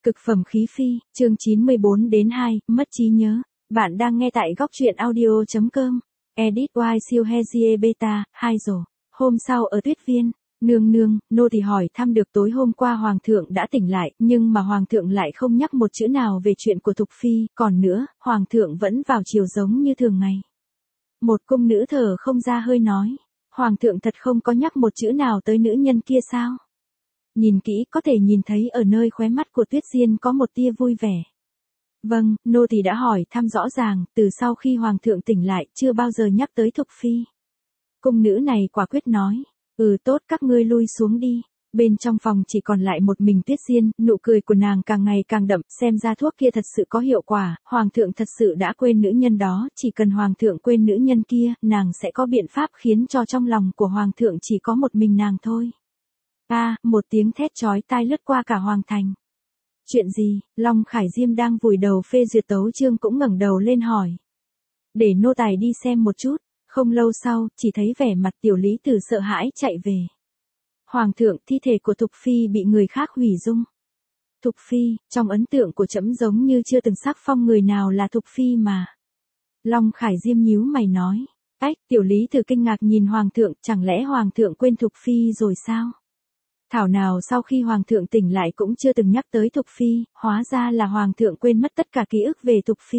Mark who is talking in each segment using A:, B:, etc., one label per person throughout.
A: Cực phẩm khí phi, chương 94-2, mất trí nhớ. Bạn đang nghe tại góc truyện audio.com. Edit Y siêu Hezie Beta, 2 rổ. Hôm sau ở Tuyết Viên, nương nương, nô tỳ hỏi thăm được tối hôm qua hoàng thượng đã tỉnh lại, nhưng mà hoàng thượng lại không nhắc một chữ nào về chuyện của Thục Phi, còn nữa, hoàng thượng vẫn vào chiều giống như thường ngày. Một cung nữ thở không ra hơi nói, hoàng thượng thật không có nhắc một chữ nào tới nữ nhân kia sao? Nhìn kỹ có thể nhìn thấy ở nơi khóe mắt của Tuyết Diên có một tia vui vẻ. Vâng, nô tỳ đã hỏi thăm rõ ràng, từ sau khi hoàng thượng tỉnh lại, chưa bao giờ nhắc tới Thục Phi. Cung nữ này quả quyết nói, tốt các ngươi lui xuống đi. Bên trong phòng chỉ còn lại một mình Tuyết Diên, nụ cười của nàng càng ngày càng đậm, xem ra thuốc kia thật sự có hiệu quả, hoàng thượng thật sự đã quên nữ nhân đó, chỉ cần hoàng thượng quên nữ nhân kia, nàng sẽ có biện pháp khiến cho trong lòng của hoàng thượng chỉ có một mình nàng thôi. Một tiếng thét chói tai lướt qua cả hoàng thành. Chuyện gì? Long Khải Diêm đang vùi đầu phê duyệt tấu chương cũng ngẩng đầu lên hỏi. Để nô tài đi xem một chút. Không lâu sau, chỉ thấy vẻ mặt Tiểu Lý Tử sợ hãi chạy về. Hoàng thượng, thi thể của Thục Phi bị người khác hủy dung. Thục Phi, trong ấn tượng của trẫm giống như chưa từng sắc phong người nào là Thục Phi mà. Long Khải Diêm nhíu mày nói. Tiểu Lý Tử kinh ngạc nhìn hoàng thượng, chẳng lẽ hoàng thượng quên Thục Phi rồi sao? Thảo nào sau khi hoàng thượng tỉnh lại cũng chưa từng nhắc tới Thục Phi, hóa ra là hoàng thượng quên mất tất cả ký ức về Thục Phi.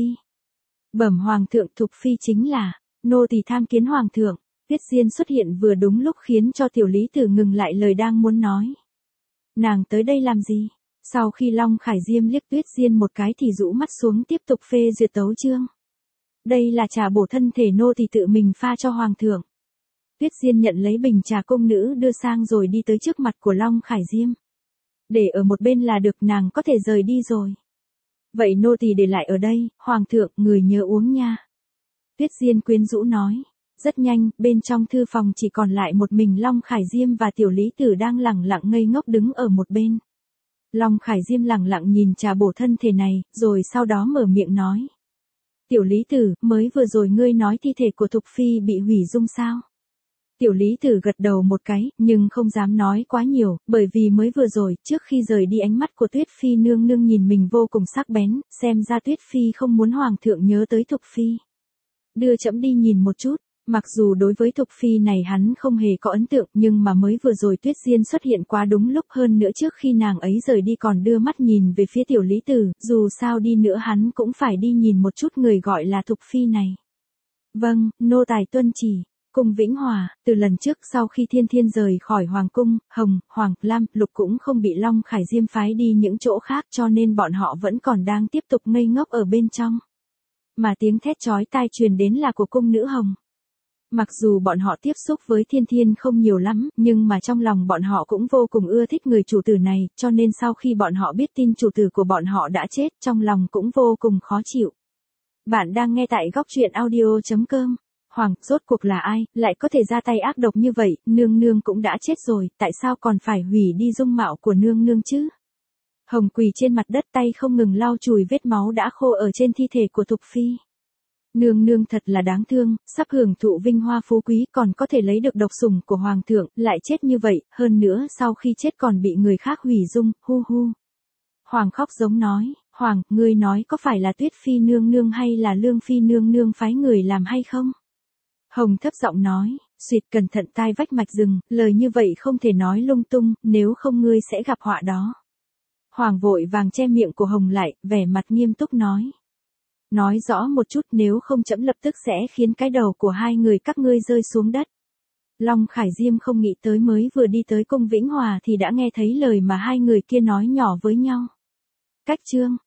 A: Bẩm hoàng thượng, Thục Phi chính là, nô tỳ tham kiến hoàng thượng. Tuyết Diên xuất hiện vừa đúng lúc khiến cho Tiểu Lý Tử ngừng lại lời đang muốn nói. Nàng tới đây làm gì? Sau khi Long Khải Diêm liếc Tuyết Diên một cái thì rũ mắt xuống tiếp tục phê duyệt tấu chương. Đây là trà bổ thân thể nô tỳ tự mình pha cho hoàng thượng. Tuyết Diên nhận lấy bình trà cung nữ đưa sang rồi đi tới trước mặt của Long Khải Diêm. Để ở một bên là được, nàng có thể rời đi rồi. Vậy nô tỳ để lại ở đây, hoàng thượng, người nhớ uống nha. Tuyết Diên quyến rũ nói. Rất nhanh, bên trong thư phòng chỉ còn lại một mình Long Khải Diêm và Tiểu Lý Tử đang lẳng lặng ngây ngốc đứng ở một bên. Long Khải Diêm lẳng lặng nhìn trà bổ thân thể này, rồi sau đó mở miệng nói. Tiểu Lý Tử, mới vừa rồi ngươi nói thi thể của Thục Phi bị hủy dung sao? Tiểu Lý Tử gật đầu một cái, nhưng không dám nói quá nhiều, bởi vì mới vừa rồi, trước khi rời đi ánh mắt của Tuyết Phi nương nương nhìn mình vô cùng sắc bén, xem ra Tuyết Phi không muốn hoàng thượng nhớ tới Thục Phi. Đưa trẫm đi nhìn một chút. Mặc dù đối với Thục Phi này hắn không hề có ấn tượng, nhưng mà mới vừa rồi Tuyết Diên xuất hiện quá đúng lúc, hơn nữa trước khi nàng ấy rời đi còn đưa mắt nhìn về phía Tiểu Lý Tử, dù sao đi nữa hắn cũng phải đi nhìn một chút người gọi là Thục Phi này. Vâng, nô tài tuân chỉ. Cung Vĩnh Hòa, từ lần trước sau khi Thiên Thiên rời khỏi Hoàng Cung, Hồng, Hoàng, Lam, Lục cũng không bị Long Khải Diêm phái đi những chỗ khác cho nên bọn họ vẫn còn đang tiếp tục ngây ngốc ở bên trong. Mà tiếng thét chói tai truyền đến là của cung nữ Hồng. Mặc dù bọn họ tiếp xúc với Thiên Thiên không nhiều lắm, nhưng mà trong lòng bọn họ cũng vô cùng ưa thích người chủ tử này, cho nên sau khi bọn họ biết tin chủ tử của bọn họ đã chết, trong lòng cũng vô cùng khó chịu. Bạn đang nghe tại góc truyện audio.com. Hoàng, rốt cuộc là ai, lại có thể ra tay ác độc như vậy, nương nương cũng đã chết rồi, tại sao còn phải hủy đi dung mạo của nương nương chứ? Hồng quỳ trên mặt đất tay không ngừng lau chùi vết máu đã khô ở trên thi thể của Thục Phi. Nương nương thật là đáng thương, sắp hưởng thụ vinh hoa phú quý còn có thể lấy được độc sủng của hoàng thượng, lại chết như vậy, hơn nữa sau khi chết còn bị người khác hủy dung, hu hu. Hoàng khóc giống nói, Hoàng, ngươi nói có phải là Tuyết Phi nương nương hay là Lương Phi nương nương phái người làm hay không? Hồng thấp giọng nói, suyệt cẩn thận tai vách mạch rừng, lời như vậy không thể nói lung tung, nếu không ngươi sẽ gặp họa đó. Hoàng vội vàng che miệng của Hồng lại, vẻ mặt nghiêm túc nói. Nói rõ một chút, nếu không trẫm lập tức sẽ khiến cái đầu của hai người các ngươi rơi xuống đất. Long Khải Diêm không nghĩ tới mới vừa đi tới cung Vĩnh Hòa thì đã nghe thấy lời mà hai người kia nói nhỏ với nhau. Cách chương,